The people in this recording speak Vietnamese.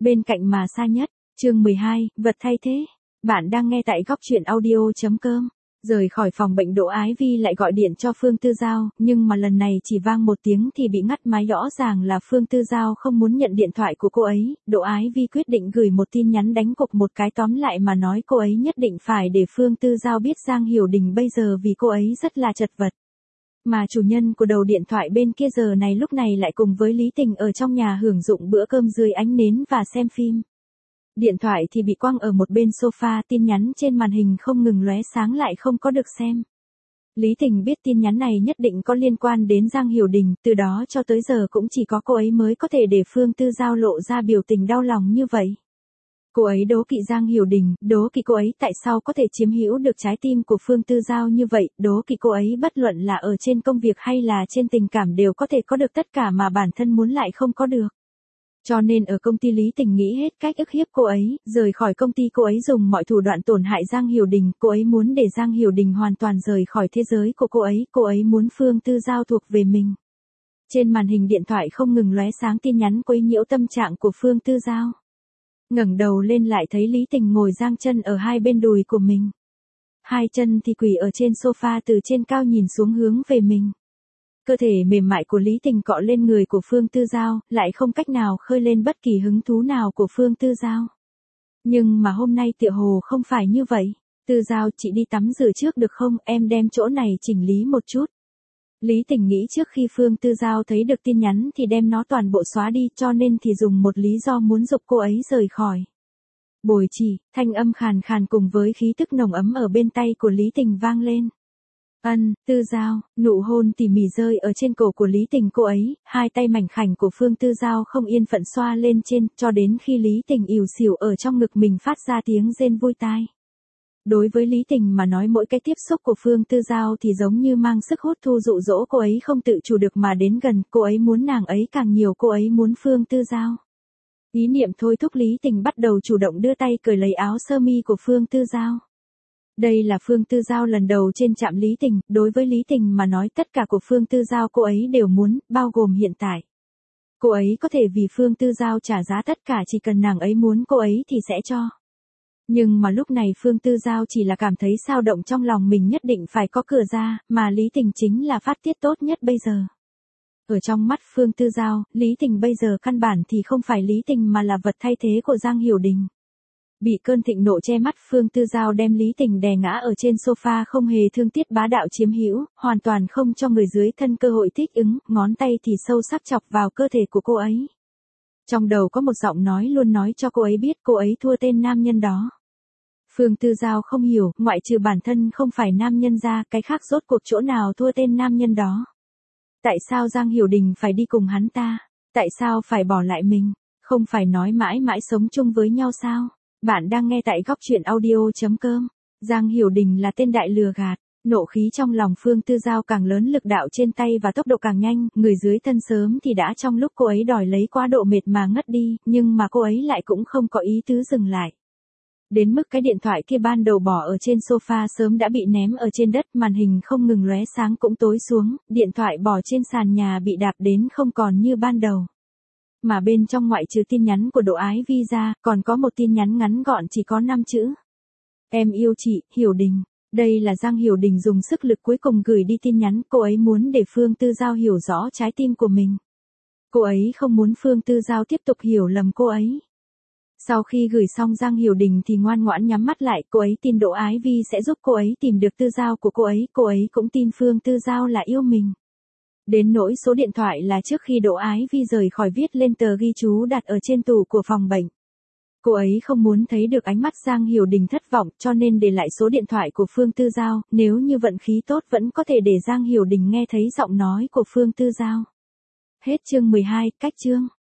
Bên cạnh mà xa nhất, chương 12, vật thay thế. Bạn đang nghe tại góc truyện audio.com. Rời khỏi phòng bệnh Đỗ Ái Vi lại gọi điện cho Phương Tư Giao, nhưng mà lần này chỉ vang một tiếng thì bị ngắt máy, rõ ràng là Phương Tư Giao không muốn nhận điện thoại của cô ấy. Đỗ Ái Vi quyết định gửi một tin nhắn đánh cục một cái, tóm lại mà nói cô ấy nhất định phải để Phương Tư Giao biết Giang Hiểu Đình bây giờ vì cô ấy rất là chật vật. Mà chủ nhân của đầu điện thoại bên kia giờ này lúc này lại cùng với Lý Tình ở trong nhà hưởng dụng bữa cơm dưới ánh nến và xem phim. Điện thoại thì bị quăng ở một bên sofa, tin nhắn trên màn hình không ngừng lóe sáng lại không có được xem. Lý Tình biết tin nhắn này nhất định có liên quan đến Giang Hiểu Đình, từ đó cho tới giờ cũng chỉ có cô ấy mới có thể để Phương Tư Giao lộ ra biểu tình đau lòng như vậy. Cô ấy đố kỵ Giang Hiểu Đình, đố kỵ cô ấy tại sao có thể chiếm hữu được trái tim của Phương Tư Giao như vậy, đố kỵ cô ấy bất luận là ở trên công việc hay là trên tình cảm đều có thể có được tất cả mà bản thân muốn lại không có được. Cho nên ở công ty Lý Tình nghĩ hết cách ức hiếp cô ấy, rời khỏi công ty cô ấy dùng mọi thủ đoạn tổn hại Giang Hiểu Đình, cô ấy muốn để Giang Hiểu Đình hoàn toàn rời khỏi thế giới của cô ấy muốn Phương Tư Giao thuộc về mình. Trên màn hình điện thoại không ngừng lóe sáng tin nhắn quấy nhiễu tâm trạng của Phương Tư Giao. Ngẩng đầu lên lại thấy Lý Tình ngồi giang chân ở hai bên đùi của mình. Hai chân thì quỳ ở trên sofa từ trên cao nhìn xuống hướng về mình. Cơ thể mềm mại của Lý Tình cọ lên người của Phương Tư Giao, lại không cách nào khơi lên bất kỳ hứng thú nào của Phương Tư Giao. Nhưng mà hôm nay tựa hồ không phải như vậy. Tư Giao, chị đi tắm rửa trước được không, em đem chỗ này chỉnh lý một chút. Lý Tình nghĩ trước khi Phương Tư Giao thấy được tin nhắn thì đem nó toàn bộ xóa đi, cho nên thì dùng một lý do muốn giục cô ấy rời khỏi. Bồi chỉ, thanh âm khàn khàn cùng với khí tức nồng ấm ở bên tay của Lý Tình vang lên. Tư Giao, nụ hôn tỉ mỉ rơi ở trên cổ của Lý Tình cô ấy, hai tay mảnh khảnh của Phương Tư Giao không yên phận xoa lên trên, cho đến khi Lý Tình ỉu xìu ở trong ngực mình phát ra tiếng rên vui tai. Đối với Lý Tình mà nói mỗi cái tiếp xúc của Phương Tư Giao thì giống như mang sức hút thu dụ dỗ cô ấy không tự chủ được mà đến gần, cô ấy muốn nàng ấy càng nhiều, cô ấy muốn Phương Tư Giao. Ý niệm thôi thúc Lý Tình bắt đầu chủ động đưa tay cởi lấy áo sơ mi của Phương Tư Giao. Đây là Phương Tư Giao lần đầu trên chạm Lý Tình, đối với Lý Tình mà nói tất cả của Phương Tư Giao cô ấy đều muốn, bao gồm hiện tại. Cô ấy có thể vì Phương Tư Giao trả giá tất cả, chỉ cần nàng ấy muốn cô ấy thì sẽ cho. Nhưng mà lúc này Phương Tư Giao chỉ là cảm thấy dao động trong lòng mình nhất định phải có cửa ra, mà Lý Tình chính là phát tiết tốt nhất bây giờ. Ở trong mắt Phương Tư Giao, Lý Tình bây giờ căn bản thì không phải Lý Tình mà là vật thay thế của Giang Hiểu Đình. Bị cơn thịnh nộ che mắt, Phương Tư Giao đem Lý Tình đè ngã ở trên sofa, không hề thương tiếc bá đạo chiếm hữu, hoàn toàn không cho người dưới thân cơ hội thích ứng, ngón tay thì sâu sắc chọc vào cơ thể của cô ấy. Trong đầu có một giọng nói luôn nói cho cô ấy biết cô ấy thua tên nam nhân đó. Phương Tư Giao không hiểu, ngoại trừ bản thân không phải nam nhân ra, cái khác rốt cuộc chỗ nào thua tên nam nhân đó. Tại sao Giang Hiểu Đình phải đi cùng hắn ta? Tại sao phải bỏ lại mình? Không phải nói mãi mãi sống chung với nhau sao? Bạn đang nghe tại góc truyện audio.com. Giang Hiểu Đình là tên đại lừa gạt. Nộ khí trong lòng Phương Tư Giao càng lớn, lực đạo trên tay và tốc độ càng nhanh, người dưới thân sớm thì đã trong lúc cô ấy đòi lấy quá độ mệt mà ngất đi, nhưng mà cô ấy lại cũng không có ý tứ dừng lại. Đến mức cái điện thoại kia ban đầu bỏ ở trên sofa sớm đã bị ném ở trên đất, màn hình không ngừng lóe sáng cũng tối xuống, điện thoại bỏ trên sàn nhà bị đạp đến không còn như ban đầu. Mà bên trong ngoại trừ tin nhắn của Đỗ Ái Vi ra, còn có một tin nhắn ngắn gọn chỉ có 5 chữ. Em yêu chị, Hiểu Đình. Đây là Giang Hiểu Đình dùng sức lực cuối cùng gửi đi tin nhắn, cô ấy muốn để Phương Tư Giao hiểu rõ trái tim của mình. Cô ấy không muốn Phương Tư Giao tiếp tục hiểu lầm cô ấy. Sau khi gửi xong Giang Hiểu Đình thì ngoan ngoãn nhắm mắt lại, cô ấy tin Đỗ Ái Vi sẽ giúp cô ấy tìm được Tư Giao của cô ấy cũng tin Phương Tư Giao là yêu mình. Đến nỗi số điện thoại là trước khi Đỗ Ái Vi rời khỏi viết lên tờ ghi chú đặt ở trên tủ của phòng bệnh. Cô ấy không muốn thấy được ánh mắt Giang Hiểu Đình thất vọng cho nên để lại số điện thoại của Phương Tư Giao, nếu như vận khí tốt vẫn có thể để Giang Hiểu Đình nghe thấy giọng nói của Phương Tư Giao. Hết chương 12, cách chương.